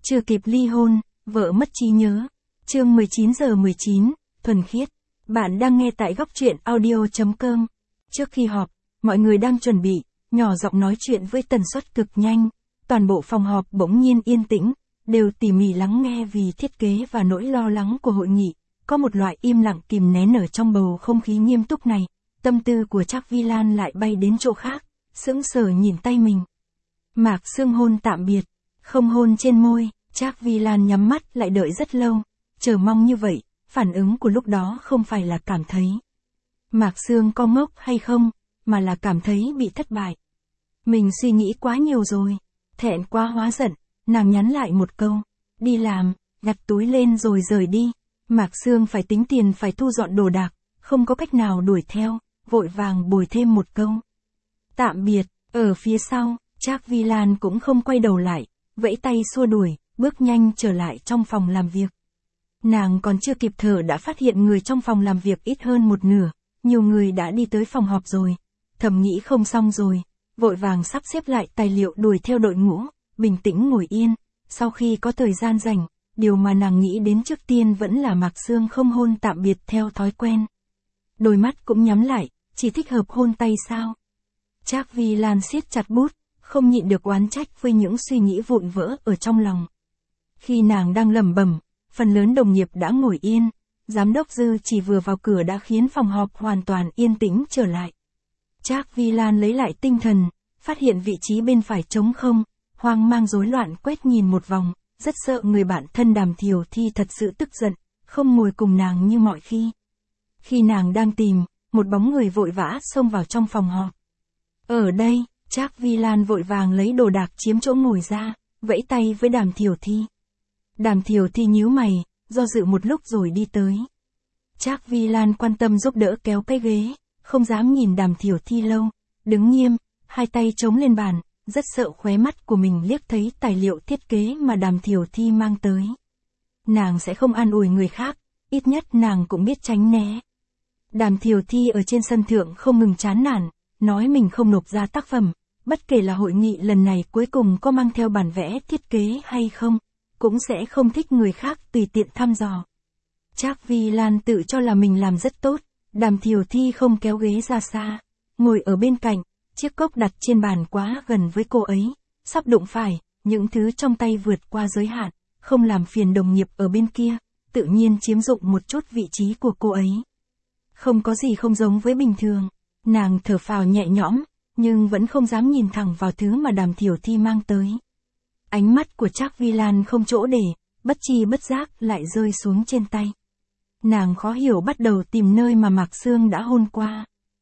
Chưa kịp ly hôn, vợ mất trí nhớ. Chương 19:19, thuần khiết. Bạn đang nghe tại góc truyện audio.com. Trước khi họp, mọi người đang chuẩn bị, nhỏ giọng nói chuyện với tần suất cực nhanh. Toàn bộ phòng họp bỗng nhiên yên tĩnh, đều tỉ mỉ lắng nghe vì thiết kế và nỗi lo lắng của hội nghị. Có một loại im lặng kìm nén ở trong bầu không khí nghiêm túc này. Tâm tư của Trác Vi Lan lại bay đến chỗ khác, sững sờ nhìn tay mình. Mạc Sương hôn tạm biệt, không hôn trên môi. Trác Vi Lan nhắm mắt lại đợi rất lâu, chờ mong như vậy, phản ứng của lúc đó không phải là cảm thấy Mạc Sương có ngốc hay không, mà là cảm thấy bị thất bại. Mình suy nghĩ quá nhiều rồi, thẹn quá hóa giận, nàng nhắn lại một câu, đi làm, gặt túi lên rồi rời đi. Mạc Sương phải tính tiền phải thu dọn đồ đạc, không có cách nào đuổi theo, vội vàng bồi thêm một câu. Tạm biệt, ở phía sau, Trác Vi Lan cũng không quay đầu lại, vẫy tay xua đuổi, bước nhanh trở lại trong phòng làm việc. Nàng còn chưa kịp thở đã phát hiện người trong phòng làm việc ít hơn một nửa, nhiều người đã đi tới phòng họp rồi. Thầm nghĩ không xong rồi, vội vàng sắp xếp lại tài liệu đuổi theo đội ngũ, bình tĩnh ngồi yên. Sau khi có thời gian rảnh, điều mà nàng nghĩ đến trước tiên vẫn là Mạc Sương không hôn tạm biệt theo thói quen. Đôi mắt cũng nhắm lại, chỉ thích hợp hôn tay sao? Trác Vi Lan siết chặt bút, không nhịn được oán trách với những suy nghĩ vụn vỡ ở trong lòng. Khi nàng đang lẩm bẩm, phần lớn đồng nghiệp đã ngồi yên, giám đốc Dư chỉ vừa vào cửa đã khiến phòng họp hoàn toàn yên tĩnh trở lại. Trác Vi Lan lấy lại tinh thần, phát hiện vị trí bên phải trống không, hoang mang rối loạn quét nhìn một vòng, rất sợ người bạn thân Đàm Thiều Thi thật sự tức giận, không ngồi cùng nàng như mọi khi. Khi nàng đang tìm, một bóng người vội vã xông vào trong phòng họp. Ở đây, Trác Vi Lan vội vàng lấy đồ đạc chiếm chỗ ngồi ra, vẫy tay với Đàm Thiều Thi. Đàm Thiều Thi nhíu mày, do dự một lúc rồi đi tới. Trác Vi Lan quan tâm giúp đỡ kéo cái ghế, không dám nhìn Đàm Thiều Thi lâu, đứng nghiêm, hai tay chống lên bàn, rất sợ khóe mắt của mình liếc thấy tài liệu thiết kế mà Đàm Thiều Thi mang tới. Nàng sẽ không an ủi người khác, ít nhất nàng cũng biết tránh né. Đàm Thiều Thi ở trên sân thượng không ngừng chán nản, nói mình không nộp ra tác phẩm, bất kể là hội nghị lần này cuối cùng có mang theo bản vẽ thiết kế hay không, cũng sẽ không thích người khác tùy tiện thăm dò. Trác Vi Lan tự cho là mình làm rất tốt, Đàm Thiều Thi không kéo ghế ra xa, ngồi ở bên cạnh, chiếc cốc đặt trên bàn quá gần với cô ấy, sắp đụng phải, những thứ trong tay vượt qua giới hạn, không làm phiền đồng nghiệp ở bên kia, tự nhiên chiếm dụng một chút vị trí của cô ấy. Không có gì không giống với bình thường, nàng thở phào nhẹ nhõm, nhưng vẫn không dám nhìn thẳng vào thứ mà Đàm Thiều Thi mang tới. Ánh mắt của Trác Vi Lan không chỗ để, bất tri bất giác lại rơi xuống trên tay. Nàng khó hiểu bắt đầu tìm nơi mà Mạc Sương đã hôn qua.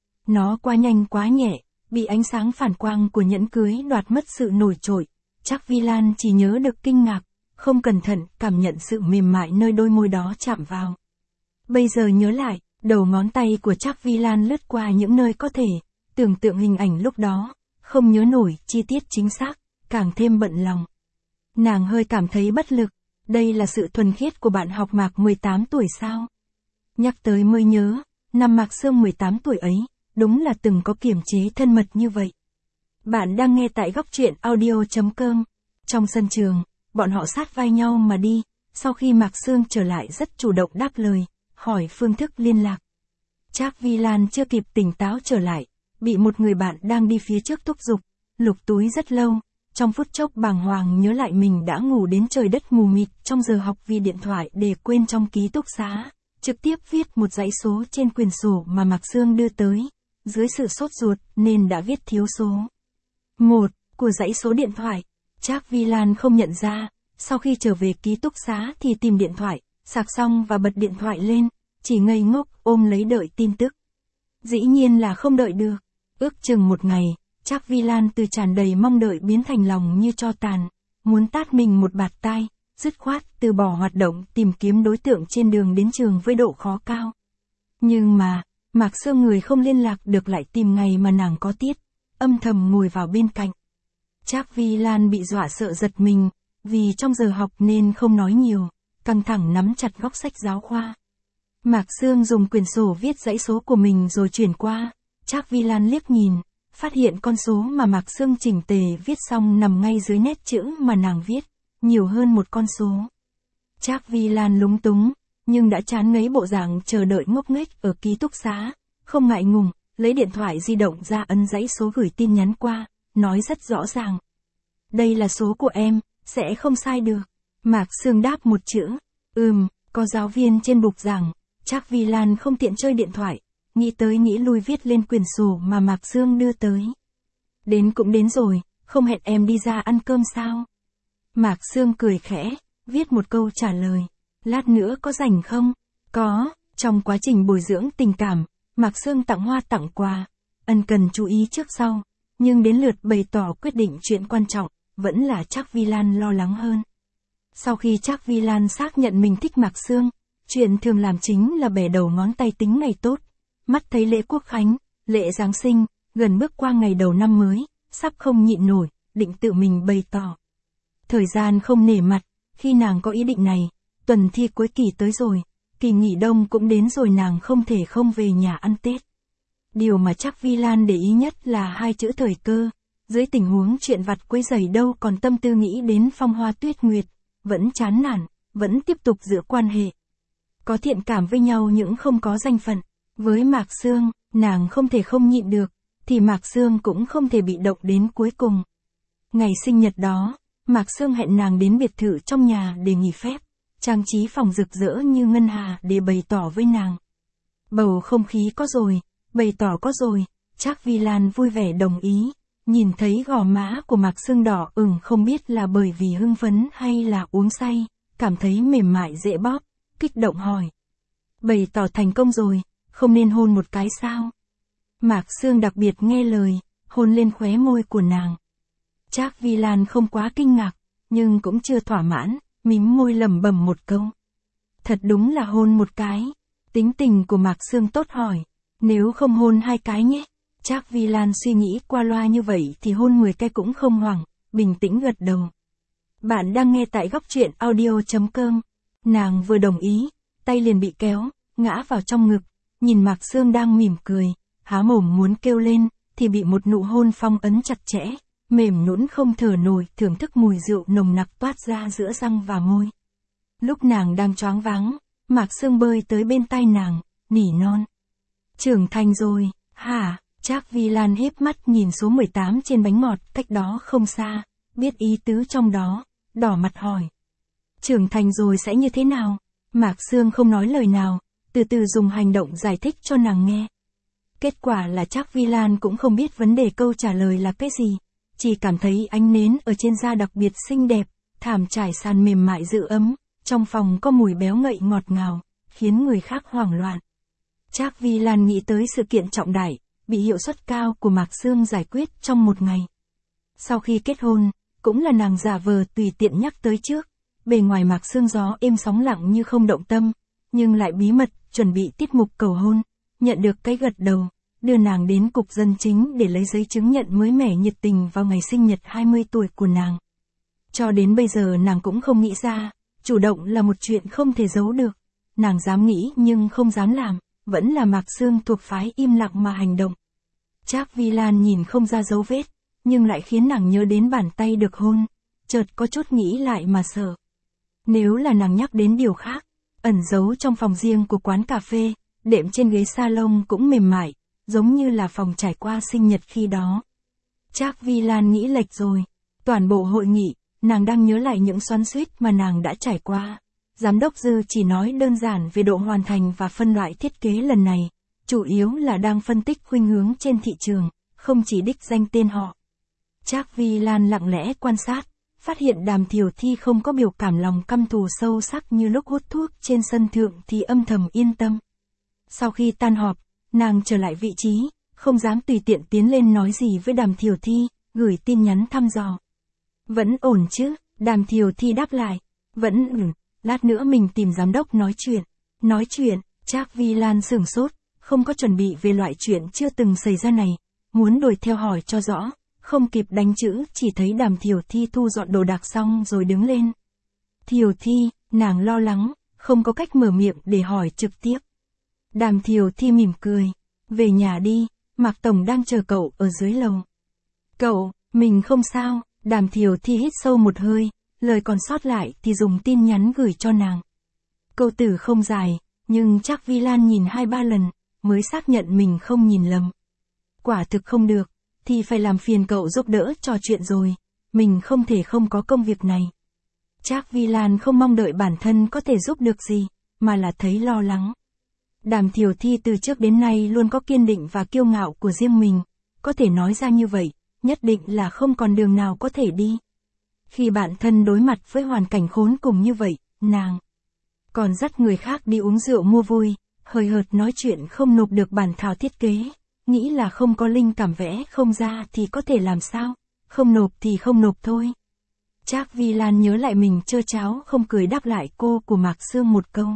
Nó quá nhanh quá nhẹ, bị ánh sáng phản quang của nhẫn cưới đoạt mất sự nổi trội. Trác Vi Lan chỉ nhớ được kinh ngạc, không cẩn thận cảm nhận sự mềm mại nơi đôi môi đó chạm vào. Bây giờ nhớ lại, đầu ngón tay của Trác Vi Lan lướt qua những nơi có thể, tưởng tượng hình ảnh lúc đó, không nhớ nổi chi tiết chính xác, càng thêm bận lòng. Nàng hơi cảm thấy bất lực, đây là sự thuần khiết của bạn học Mạc 18 tuổi sao? Nhắc tới mới nhớ, năm Mạc Sương 18 tuổi ấy, đúng là từng có kiềm chế thân mật như vậy. Bạn đang nghe tại góc truyện audio.com. Trong sân trường, bọn họ sát vai nhau mà đi, sau khi Mạc Sương trở lại rất chủ động đáp lời, hỏi phương thức liên lạc. Trác Vi Lan chưa kịp tỉnh táo trở lại, bị một người bạn đang đi phía trước thúc giục, lục túi rất lâu. Trong phút chốc bàng hoàng nhớ lại mình đã ngủ đến trời đất mù mịt trong giờ học vì điện thoại để quên trong ký túc xá, trực tiếp viết một dãy số trên quyển sổ mà Mạc Sương đưa tới, dưới sự sốt ruột nên đã viết thiếu số 1 của dãy số điện thoại. Trác Vi Lan không nhận ra, sau khi trở về ký túc xá thì tìm điện thoại, sạc xong và bật điện thoại lên, chỉ ngây ngốc ôm lấy đợi tin tức. Dĩ nhiên là không đợi được, ước chừng một ngày. Trác Vi Lan từ tràn đầy mong đợi biến thành lòng như tro tàn, muốn tát mình một bạt tai, dứt khoát từ bỏ hoạt động tìm kiếm đối tượng trên đường đến trường với độ khó cao. Nhưng mà, Mạc Sương người không liên lạc được lại tìm ngày mà nàng có tiết, âm thầm ngồi vào bên cạnh. Trác Vi Lan bị dọa sợ giật mình, vì trong giờ học nên không nói nhiều, căng thẳng nắm chặt góc sách giáo khoa. Mạc Sương dùng quyển sổ viết dãy số của mình rồi chuyển qua, Trác Vi Lan liếc nhìn. Phát hiện con số mà Mạc Sương chỉnh tề viết xong nằm ngay dưới nét chữ mà nàng viết, nhiều hơn một con số. Trác Vi Lan lúng túng, nhưng đã chán ngấy bộ dạng chờ đợi ngốc nghếch ở ký túc xá, không ngại ngùng, lấy điện thoại di động ra ấn dãy số gửi tin nhắn qua, nói rất rõ ràng. Đây là số của em, sẽ không sai được. Mạc Sương đáp một chữ, có giáo viên trên bục giảng. Trác Vi Lan không tiện chơi điện thoại, nghĩ tới nghĩ lui viết lên quyển sổ mà Mạc Sương đưa tới. Đến cũng đến rồi, không hẹn em đi ra ăn cơm sao? Mạc Sương cười khẽ, viết một câu trả lời. Lát nữa có rảnh không? Có, trong quá trình bồi dưỡng tình cảm, Mạc Sương tặng hoa tặng quà, ân cần chú ý trước sau, nhưng đến lượt bày tỏ quyết định chuyện quan trọng, vẫn là Trác Vi Lan lo lắng hơn. Sau khi Trác Vi Lan xác nhận mình thích Mạc Sương, chuyện thường làm chính là bẻ đầu ngón tay tính ngày tốt, mắt thấy lễ Quốc Khánh, lễ Giáng sinh, gần bước qua ngày đầu năm mới, sắp không nhịn nổi, định tự mình bày tỏ. Thời gian không nể mặt, khi nàng có ý định này, tuần thi cuối kỳ tới rồi, kỳ nghỉ đông cũng đến rồi, nàng không thể không về nhà ăn Tết. Điều mà Trác Vi Lan để ý nhất là hai chữ thời cơ, dưới tình huống chuyện vặt quấy rầy đâu còn tâm tư nghĩ đến phong hoa tuyết nguyệt, vẫn chán nản, vẫn tiếp tục giữ quan hệ. Có thiện cảm với nhau nhưng không có danh phận. Với Mạc Sương, nàng không thể không nhịn được, thì Mạc Sương cũng không thể bị động đến cuối cùng. Ngày sinh nhật đó, Mạc Sương hẹn nàng đến biệt thự trong nhà để nghỉ phép, trang trí phòng rực rỡ như ngân hà để bày tỏ với nàng. Bầu không khí có rồi, bày tỏ có rồi, Trác Vi Lan vui vẻ đồng ý, nhìn thấy gò má của Mạc Sương đỏ ửng không biết là bởi vì hưng phấn hay là uống say, cảm thấy mềm mại dễ bóp, kích động hỏi. Bày tỏ thành công rồi, không nên hôn một cái sao? Mạc Sương đặc biệt nghe lời, hôn lên khóe môi của nàng. Trác Vi Lan không quá kinh ngạc, nhưng cũng chưa thỏa mãn, mím môi lẩm bẩm một câu. Thật đúng là hôn một cái. Tính tình của Mạc Sương tốt hỏi, nếu không hôn hai cái nhé. Trác Vi Lan suy nghĩ qua loa như vậy thì hôn 10 cái cũng không hoảng, bình tĩnh gật đầu. Bạn đang nghe tại góc truyện audio.com. Nàng vừa đồng ý, tay liền bị kéo, ngã vào trong ngực, nhìn Mạc Sương đang mỉm cười, há mồm muốn kêu lên, thì bị một nụ hôn phong ấn chặt chẽ, mềm nhũn không thở nổi, thưởng thức mùi rượu nồng nặc toát ra giữa răng và môi. Lúc nàng đang choáng váng, Mạc Sương bơi tới bên tai nàng, nỉ non. Trưởng thành rồi, hả? Trác Vi Lan híp mắt nhìn số 18 trên bánh ngọt cách đó không xa, biết ý tứ trong đó, đỏ mặt hỏi. Trưởng thành rồi sẽ như thế nào? Mạc Sương không nói lời nào, từ từ dùng hành động giải thích cho nàng nghe. Kết quả là Trác Vi Lan cũng không biết vấn đề câu trả lời là cái gì, chỉ cảm thấy ánh nến ở trên da đặc biệt xinh đẹp, thảm trải sàn mềm mại giữ ấm, trong phòng có mùi béo ngậy ngọt ngào, khiến người khác hoảng loạn. Trác Vi Lan nghĩ tới sự kiện trọng đại, bị hiệu suất cao của Mạc Sương giải quyết trong một ngày. Sau khi kết hôn, cũng là nàng giả vờ tùy tiện nhắc tới trước, bề ngoài Mạc Sương gió êm sóng lặng như không động tâm, nhưng lại bí mật chuẩn bị tiết mục cầu hôn, nhận được cái gật đầu, đưa nàng đến cục dân chính để lấy giấy chứng nhận mới mẻ nhiệt tình vào ngày sinh nhật 20 tuổi của nàng. Cho đến bây giờ nàng cũng không nghĩ ra, chủ động là một chuyện không thể giấu được, nàng dám nghĩ nhưng không dám làm, vẫn là Mạc Sương thuộc phái im lặng mà hành động. Trác Vi Lan nhìn không ra dấu vết, nhưng lại khiến nàng nhớ đến bàn tay được hôn, chợt có chút nghĩ lại mà sợ. Nếu là nàng nhắc đến điều khác, ẩn giấu trong phòng riêng của quán cà phê, đệm trên ghế salon cũng mềm mại, giống như là phòng trải qua sinh nhật khi đó. Trác Vi Lan nghĩ lệch rồi, toàn bộ hội nghị, nàng đang nhớ lại những xoắn xuýt mà nàng đã trải qua. Giám đốc Dư chỉ nói đơn giản về độ hoàn thành và phân loại thiết kế lần này, chủ yếu là đang phân tích khuynh hướng trên thị trường, không chỉ đích danh tên họ. Trác Vi Lan lặng lẽ quan sát, phát hiện Đàm Thiểu Thi không có biểu cảm lòng căm thù sâu sắc như lúc hút thuốc trên sân thượng thì âm thầm yên tâm. Sau khi tan họp, nàng trở lại vị trí, không dám tùy tiện tiến lên nói gì với Đàm Thiểu Thi, gửi tin nhắn thăm dò. Vẫn ổn chứ? Đàm Thiểu Thi đáp lại. Vẫn lát nữa mình tìm giám đốc nói chuyện. Nói chuyện? Trác Vi Lan sửng sốt, không có chuẩn bị về loại chuyện chưa từng xảy ra này, muốn đuổi theo hỏi cho rõ, không kịp đánh chữ, chỉ thấy Đàm Thiểu Thi thu dọn đồ đạc xong rồi đứng lên. Thiểu Thi, nàng lo lắng, không có cách mở miệng để hỏi trực tiếp. Đàm Thiểu Thi mỉm cười, về nhà đi, Mạc Tổng đang chờ cậu ở dưới lầu. Cậu, mình không sao. Đàm Thiểu Thi hít sâu một hơi, lời còn sót lại thì dùng tin nhắn gửi cho nàng. Câu từ không dài, nhưng Trác Vi Lan nhìn 2-3 lần, mới xác nhận mình không nhìn lầm. Quả thực không được, thì phải làm phiền cậu giúp đỡ trò chuyện rồi, mình không thể không có công việc này. Trác Vi Lan không mong đợi bản thân có thể giúp được gì, mà là thấy lo lắng. Đàm Thiểu Thi từ trước đến nay luôn có kiên định và kiêu ngạo của riêng mình, có thể nói ra như vậy, nhất định là không còn đường nào có thể đi. Khi bản thân đối mặt với hoàn cảnh khốn cùng như vậy, nàng còn dắt người khác đi uống rượu mua vui, hời hợt nói chuyện không nộp được bản thảo thiết kế, nghĩ là không có linh cảm vẽ không ra thì có thể làm sao, không nộp thì không nộp thôi. Trác Vi Lan nhớ lại mình trơ tráo không cười đáp lại cô của Mạc Sương một câu.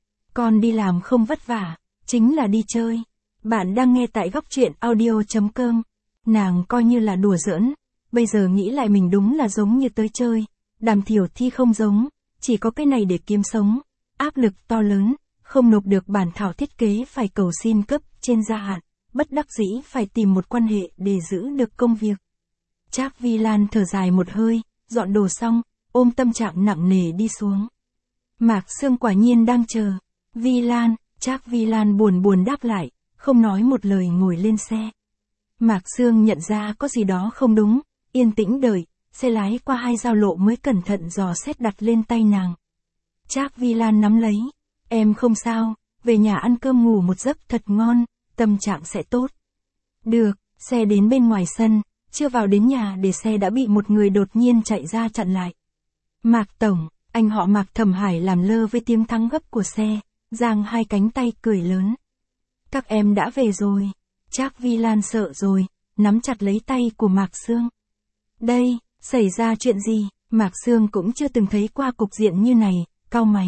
Con đi làm không vất vả, chính là đi chơi. Bạn đang nghe tại góc truyện audio.com. Nàng coi như là đùa giỡn, bây giờ nghĩ lại mình đúng là giống như tới chơi. Đàm Thiểu Thi không giống, chỉ có cái này để kiếm sống. Áp lực to lớn, không nộp được bản thảo thiết kế phải cầu xin cấp trên gia hạn, bất đắc dĩ phải tìm một quan hệ để giữ được công việc. Trác Vi Lan thở dài một hơi, dọn đồ xong, ôm tâm trạng nặng nề đi xuống. Mạc Sương quả nhiên đang chờ. Vi Lan, Trác Vi Lan buồn buồn đáp lại, không nói một lời ngồi lên xe. Mạc Sương nhận ra có gì đó không đúng, yên tĩnh đợi, xe lái qua 2 giao lộ mới cẩn thận dò xét đặt lên tay nàng. Trác Vi Lan nắm lấy, em không sao, về nhà ăn cơm ngủ một giấc thật ngon, tâm trạng sẽ tốt. Được, xe đến bên ngoài sân, chưa vào đến nhà để xe đã bị một người đột nhiên chạy ra chặn lại. Mạc Tổng, anh họ Mạc Thẩm Hải làm lơ với tiếng thắng gấp của xe, giang 2 cánh tay cười lớn. Các em đã về rồi. Trác Vi Lan sợ rồi, nắm chặt lấy tay của Mạc Sương. Đây, xảy ra chuyện gì? Mạc Sương cũng chưa từng thấy qua cục diện như này, cau mày.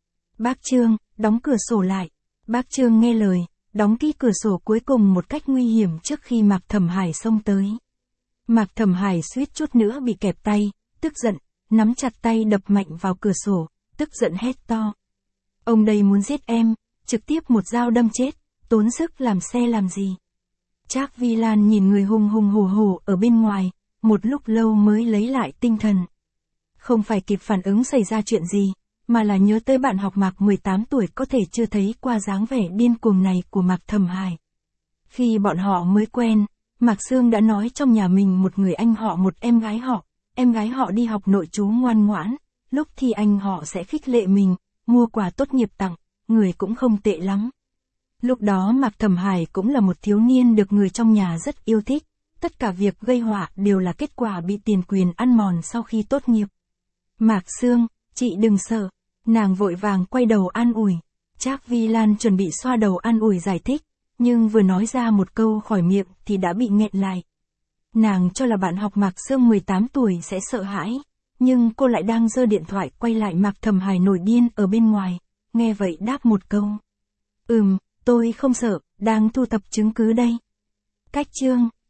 Bác Trương, đóng cửa sổ lại. Bác Trương nghe lời, đóng kỹ cửa sổ cuối cùng một cách nguy hiểm trước khi Mạc Thẩm Hải xông tới. Mạc Thẩm Hải suýt chút nữa bị kẹp tay, tức giận, nắm chặt tay đập mạnh vào cửa sổ, tức giận hét to. Ông đây muốn giết em, trực tiếp một dao đâm chết, tốn sức làm xe làm gì. Trác Vi Lan nhìn người hùng hùng hổ hổ ở bên ngoài, một lúc lâu mới lấy lại tinh thần. Không phải kịp phản ứng xảy ra chuyện gì, mà là nhớ tới bạn học Mạc 18 tuổi có thể chưa thấy qua dáng vẻ điên cuồng này của Mạc Thẩm Hải. Khi bọn họ mới quen, Mạc Sương đã nói trong nhà mình một người anh họ một em gái họ đi học nội trú ngoan ngoãn, lúc thì anh họ sẽ khích lệ mình, mua quà tốt nghiệp tặng, người cũng không tệ lắm. Lúc đó Mạc Thẩm Hải cũng là một thiếu niên được người trong nhà rất yêu thích, tất cả việc gây họa đều là kết quả bị tiền quyền ăn mòn sau khi tốt nghiệp. Mạc Sương, chị đừng sợ, nàng vội vàng quay đầu an ủi. Trác Vi Lan chuẩn bị xoa đầu an ủi giải thích, nhưng vừa nói ra một câu khỏi miệng thì đã bị nghẹn lại. Nàng cho là bạn học Mạc Sương 18 tuổi sẽ sợ hãi, nhưng cô lại đang giơ điện thoại quay lại Mạc Thẩm Hải nổi điên ở bên ngoài, nghe vậy đáp một câu. Tôi không sợ, đang thu thập chứng cứ đây. Cách chương